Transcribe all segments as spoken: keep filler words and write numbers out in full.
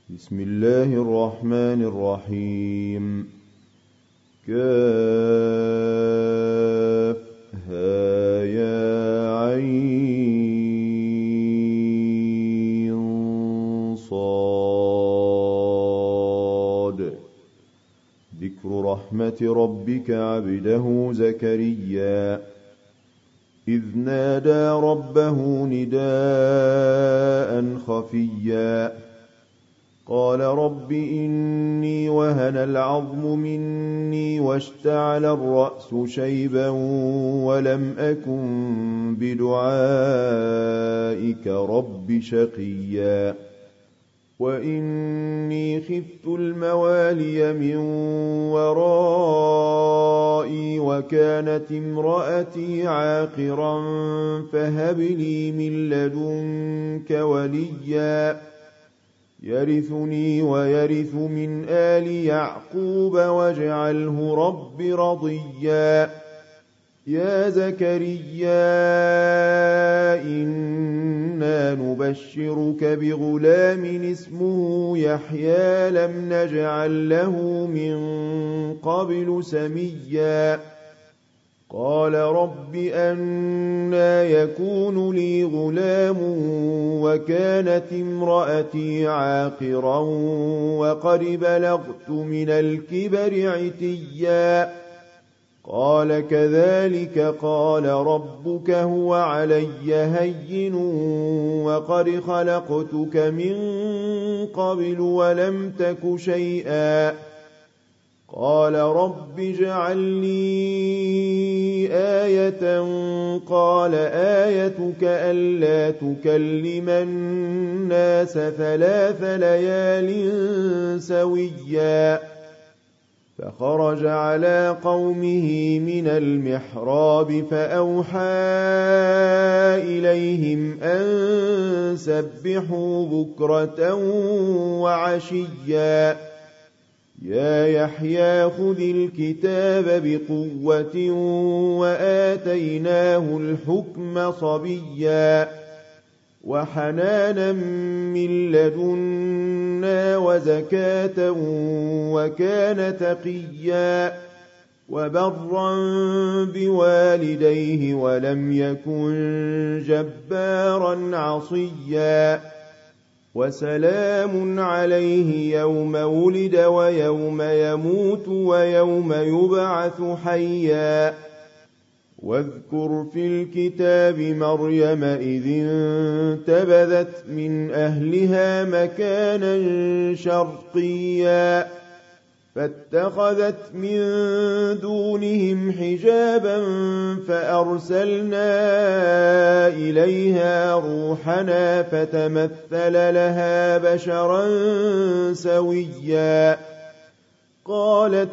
بسم الله الرحمن الرحيم. كافها يا عين صاد. ذكر رحمة ربك عبده زكريا إذ نادى ربه نداء خفيا قال رب إني وهن العظم مني واشتعل الرأس شيبا ولم أكن بدعائك رب شقيا وإني خفت الموالي من ورائي وكانت امرأتي عاقرا فهب لي من لدنك وليا يرثني ويرث من آل يعقوب واجعله رب رضيا. يا زكريا إنا نبشرك بغلام اسمه يحيى لم نجعل له من قبل سميا قال رب أنى يكون لي غلام وكانت امرأتي عاقرا وقد بلغت من الكبر عتيا قال كذلك قال ربك هو علي هين وقد خلقتك من قبل ولم تك شيئا قال رب اجعل لي آية قال آيتك ألا تكلم الناس ثلاث ليال سويا فخرج على قومه من المحراب فأوحى إليهم أن سبحوا بكرة وعشيا يا يحيى خذ الكتاب بقوة وآتيناه الحكم صبيا وحنانا من لدنا وزكاة وكان تقيا وبرا بوالديه ولم يكن جبارا عصيا وسلام عليه يوم ولد ويوم يموت ويوم يبعث حيا واذكر في الكتاب مريم إذ انتبذت من أهلها مكانا شرقيا فاتخذت من دونهم حجابا فأرسلنا إليها روحنا فتمثل لها بشرا سويا قالت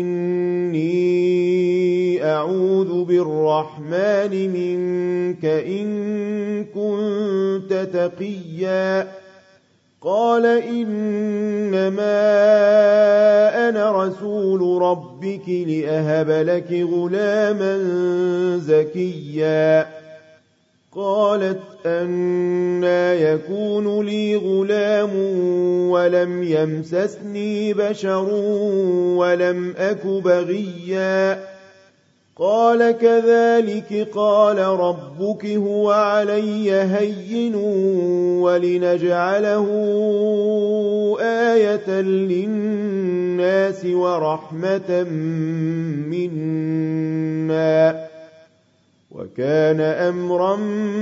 إني أعوذ بالرحمن منك إن كنت تقيا قال إنما أنا رسول ربك لأهب لك غلاما زكيا قالت أنى يكون لي غلام ولم يمسسني بشر ولم أك بغيا قال كذلك قال ربك هو علي هين ولنجعله آية للناس ورحمة منا وكان أمرا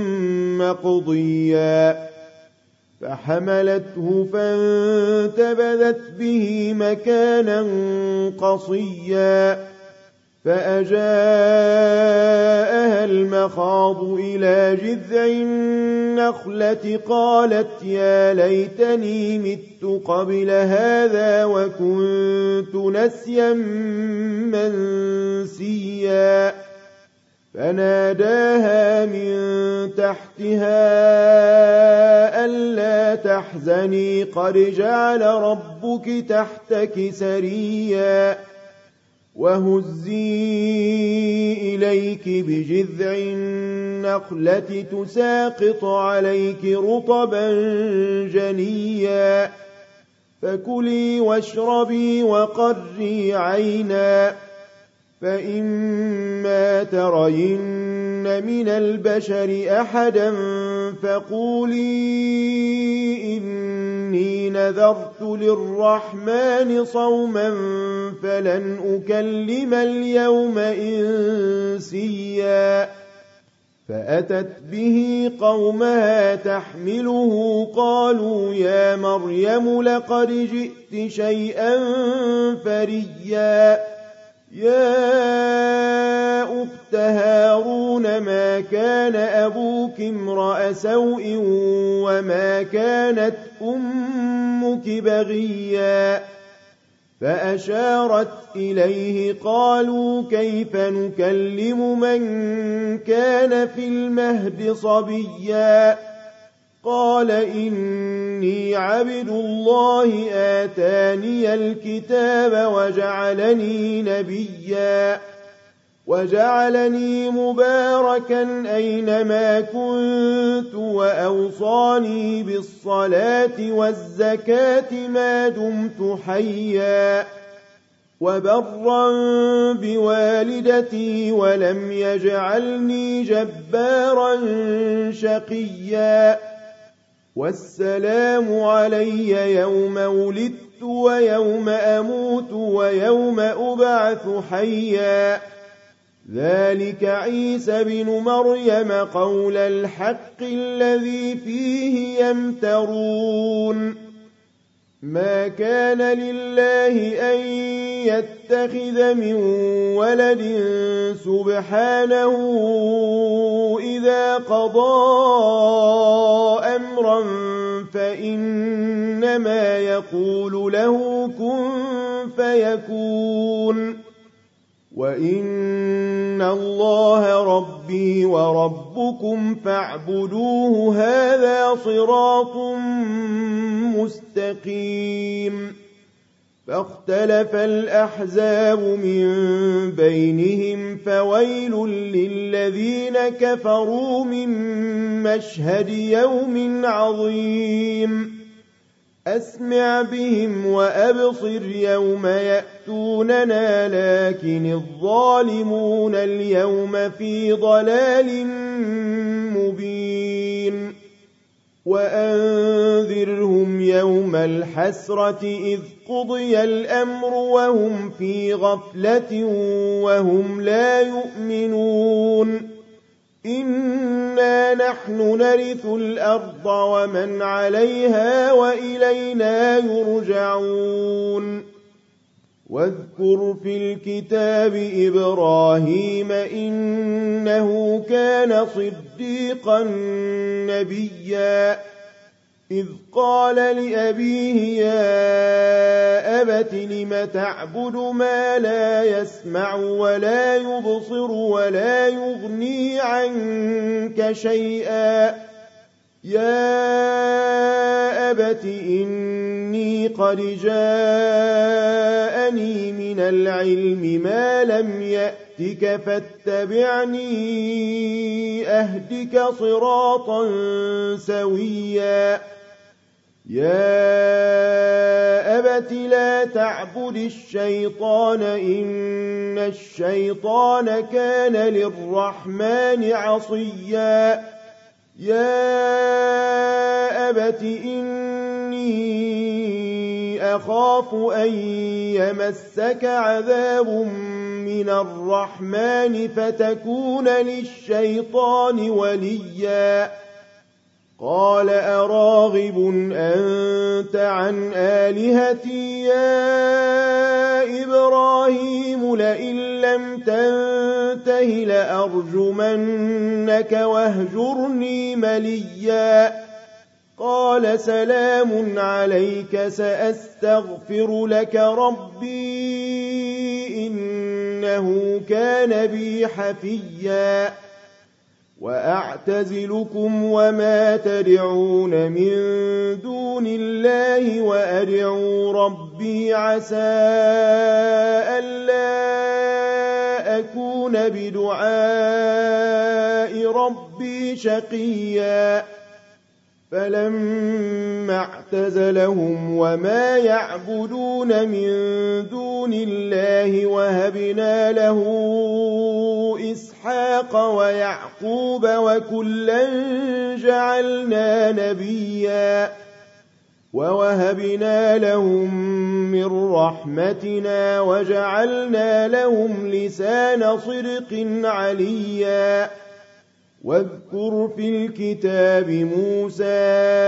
مقضيا فحملته فانتبذت به مكانا قصيا فأجاءها المخاض إلى جذع النخلة قالت يا ليتني مت قبل هذا وكنت نسيا منسيا فناداها من تحتها ألا تحزني قد جعل ربك تحتك سريا وهزي إليك بجذع النخلة تساقط عليك رطبا جنيا فكلي واشربي وقري عينا فإما ترين من البشر أحدا فقولي إني نذرت للرحمن صوما فلن أكلم اليوم إنسيا فأتت به قومها تحمله قالوا يا مريم لقد جئت شيئا فريا يا أخت هارون ما كان أبوك امرأ سوء وما كانت أمك بغيا فأشارت إليه قالوا كيف نكلم من كان في المهد صبيا قال إني عبد الله آتاني الكتاب وجعلني نبيا وجعلني مباركا أينما كنت وأوصاني بالصلاة والزكاة ما دمت حيا وبرا بوالدتي ولم يجعلني جبارا شقيا والسلام علي يوم ولدت ويوم أموت ويوم أبعث حيا ذلك عيسى بن مريم قول الحق الذي فيه يمترون ما كان لله أن يتخذ من ولد سبحانه إذا قضى أمرا فإنما يقول له كن فيكون وإن الله ربي وربكم فاعبدوه هذا صراط مستقيم فاختلف الأحزاب من بينهم فويل للذين كفروا من مشهد يوم عظيم أسمع بهم وأبصر يوم يأتوننا لكن الظالمون اليوم في ضلال مبين وأنذرهم يوم الحسرة إذ قضي الأمر وهم في غفلة وهم لا يؤمنون إنا نحن نرث الأرض ومن عليها وإلينا يرجعون واذكر في الكتاب إبراهيم إنه كان صديقا نبيا إذ قال لأبيه يا أبت لم تعبد ما لا يسمع ولا يبصر ولا يغني عنك شيئا يا أبت إني قد جاءني من العلم ما لم يأتك فاتبعني أهدك صراطا سويا يا أبت لا تعبد الشيطان إن الشيطان كان للرحمن عصيا يا أبت إني أخاف أن يمسك عذاب من الرحمن فتكون للشيطان وليا قال أراغب أنت عن آلهتي يا إبراهيم لئن لم تنته لأرجمنك واهجرني مليا قال سلام عليك سأستغفر لك ربي إنه كان بي حفيا وأعتزلكم وما تدعون من دون الله وأدعو ربي عسى ألا أكون بدعاء ربي شقيا فلما اعتزلهم وما يعبدون من دون الله وهبنا له إسحاق ويعقوب وكلا جعلنا نبيا ووهبنا لهم من رحمتنا وجعلنا لهم لسان صدق عليا واذكر في الكتاب موسى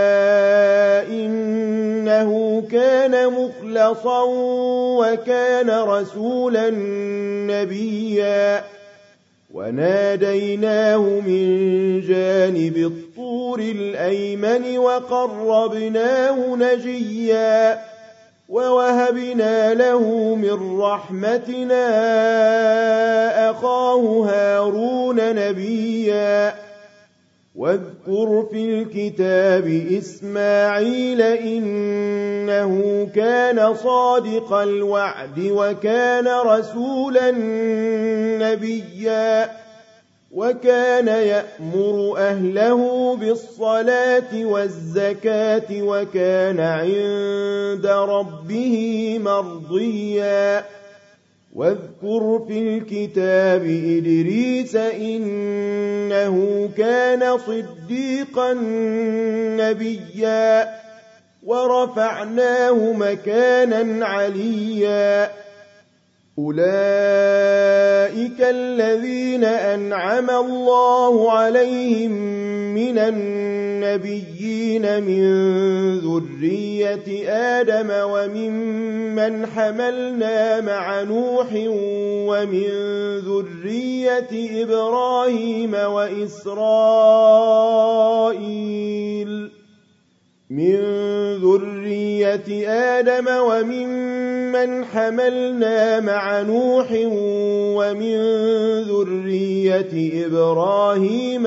إنه كان مخلصا وكان رسولا نبيا وناديناه من جانب الطور الأيمن وقربناه نجيا ووهبنا له من رحمتنا أخاه هارون نبيا واذكر في الكتاب إسماعيل إنه كان صادق الوعد وكان رسولا نبيا وكان يأمر أهله بالصلاة والزكاة وكان عند ربه مرضيا واذكر في الكتاب إدريس إنه كان صديقا نبيا ورفعناه مكانا عليا أولئك الذين أنعم الله عليهم من النبيين من ذرية آدم وممن حملنا مع نوح ومن ذرية إبراهيم وإسرائيل من ذرية آدم وممن حملنا مع نوح ومن ذرية إبراهيم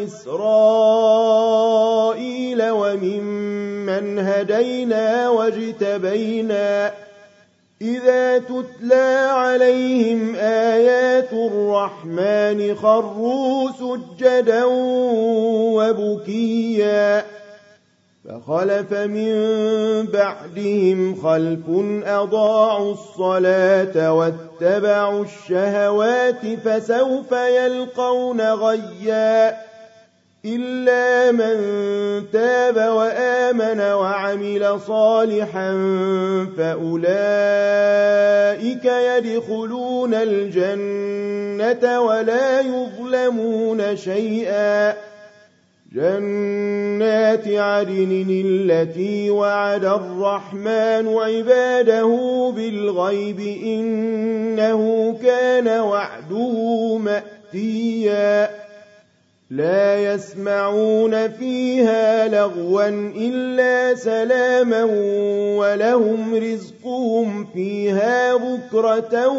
وإسرائيل وممن هدينا واجتبينا إذا تتلى عليهم آيات الرحمن خروا سجدا وبكيا فخلف من بعدهم خلف أضاعوا الصلاة واتبعوا الشهوات فسوف يلقون غيا إلا من تاب وآمن وعمل صالحا فأولئك يدخلون الجنة ولا يظلمون شيئا جنات عدن التي وعد الرحمن عباده بالغيب إنه كان وعده مأتيا لا يسمعون فيها لغوا إلا سلاما ولهم رزقهم فيها بكرة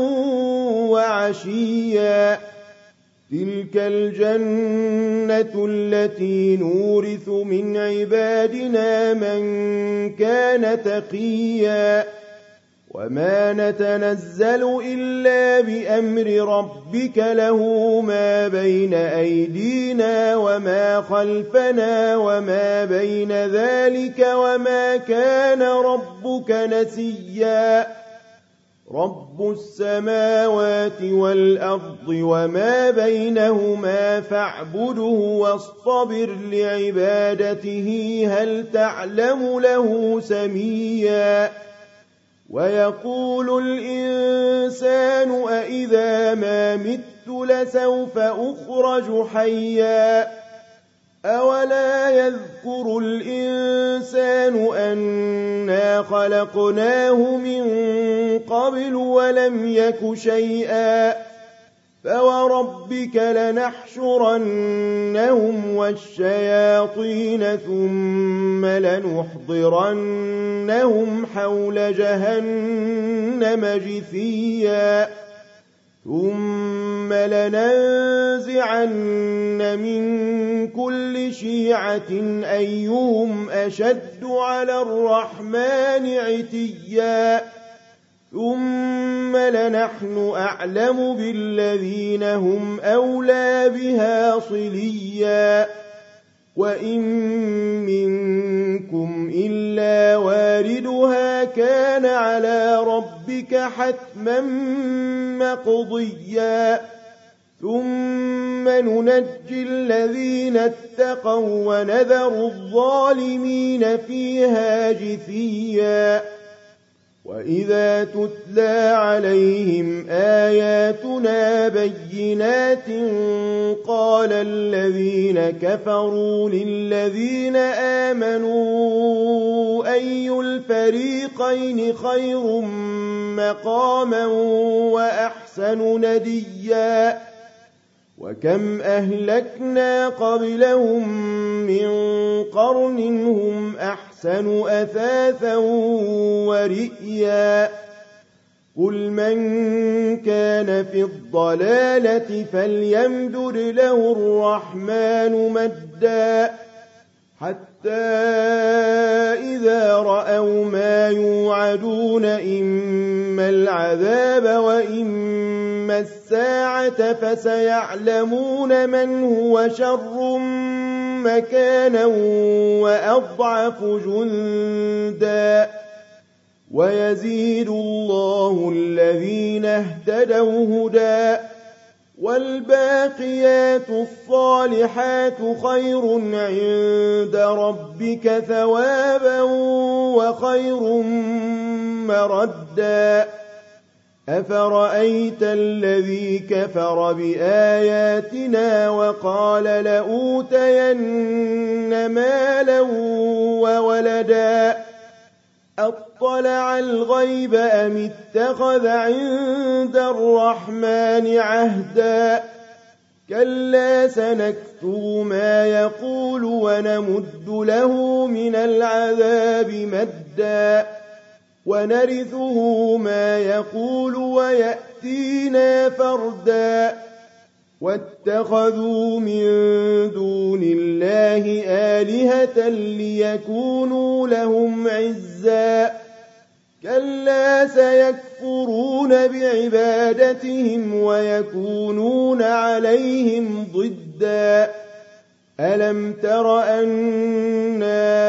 وعشيا تلك الجنة التي نورث من عبادنا من كان تقيا وما نتنزل إلا بأمر ربك له ما بين أيدينا وما خلفنا وما بين ذلك وما كان ربك نسيا رب السماوات والأرض وما بينهما فاعبده واصطبر لعبادته هل تعلم له سميا ويقول الإنسان أإذا ما مت لسوف أخرج حيا أولا يذكر الإنسان أنا خلقناه من قبل ولم يك شيئا فوربك لنحشرنهم والشياطين ثم لنحضرنهم حول جهنم جثيا ثم لننزعن من كل شيعة أيهم أشد على الرحمن عتيا ثم لنحن أعلم بالذين هم أولى بها صليا وإن منكم إلا واردها كان على ربك حتما مقضيا ثم ننجي الذين اتقوا ونذر الظالمين فيها جثيا وإذا تتلى عليهم آياتنا بينات قال الذين كفروا للذين آمنوا أي الفريقين خير مقاما وأحسن نديا وكم أهلكنا قبلهم من قرن هم أحسن أثاثا ورئيا قل من كان في الضلالة فليمدد له الرحمن مدا حتى إذا رأوا ما يوعدون إما العذاب وإما الساعة فسيعلمون من هو شر مكانا وأضعف جندا ويزيد الله الذين اهتدوا هدى والباقيات الصالحات خير عند ربك ثوابا وخير مردا أفرأيت الذي كفر بآياتنا وقال لأوتين مالا وولدا أطلع الغيب أم اتخذ عند الرحمن عهدا كلا سنكتب ما يقول ونمد له من العذاب مدا ونرثه ما يقول ويأتينا فردا واتخذوا من دون الله آلهة ليكونوا لهم عزا كلا سيكفرون بعبادتهم ويكونون عليهم ضدا ألم تر أنا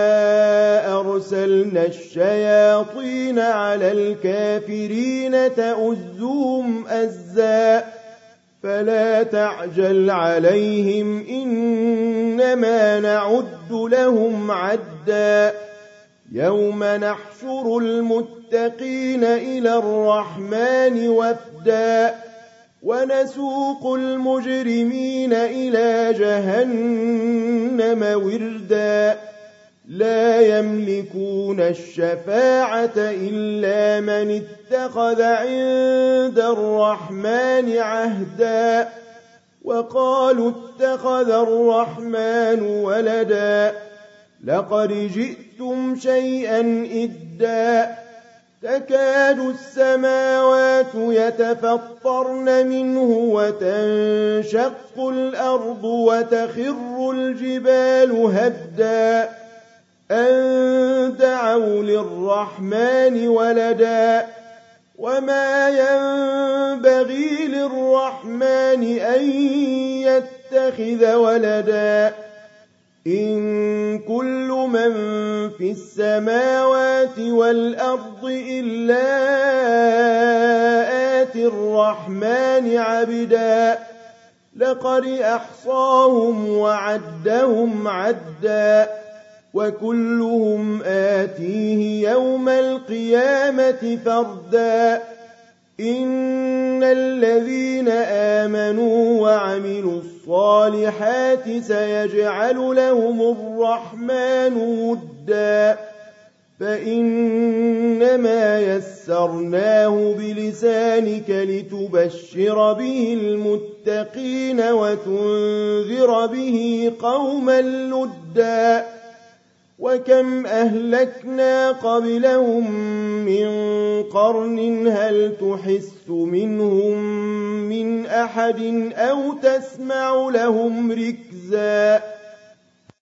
أرسلنا الشياطين على الكافرين تؤزهم أزا فلا تعجل عليهم إنما نعد لهم عدا يوم نحشر المتقين إلى الرحمن وفدا ونسوق المجرمين إلى جهنم وردا لا يملكون الشفاعة إلا من اتخذ عند الرحمن عهدا وقالوا اتخذ الرحمن ولدا لقد جئتم شيئا إدا تكاد السماوات يتفطرن منه وتنشق الأرض وتخر الجبال هدا أن دعوا للرحمن ولدا وما ينبغي للرحمن أن يتخذ ولدا إن كل من في السماوات والأرض إلا آتي الرحمن عبدا لقد أحصاهم وعدهم عدا وكلهم آتيه يوم القيامة فردا إن الذين آمنوا وعملوا الصالحات سيجعل لهم الرحمن ودا فإنما يسرناه بلسانك لتبشر به المتقين وتنذر به قوما لدا وكم أهلكنا قبلهم من قرن هل تحس منهم من أحد أو تسمع لهم ركزا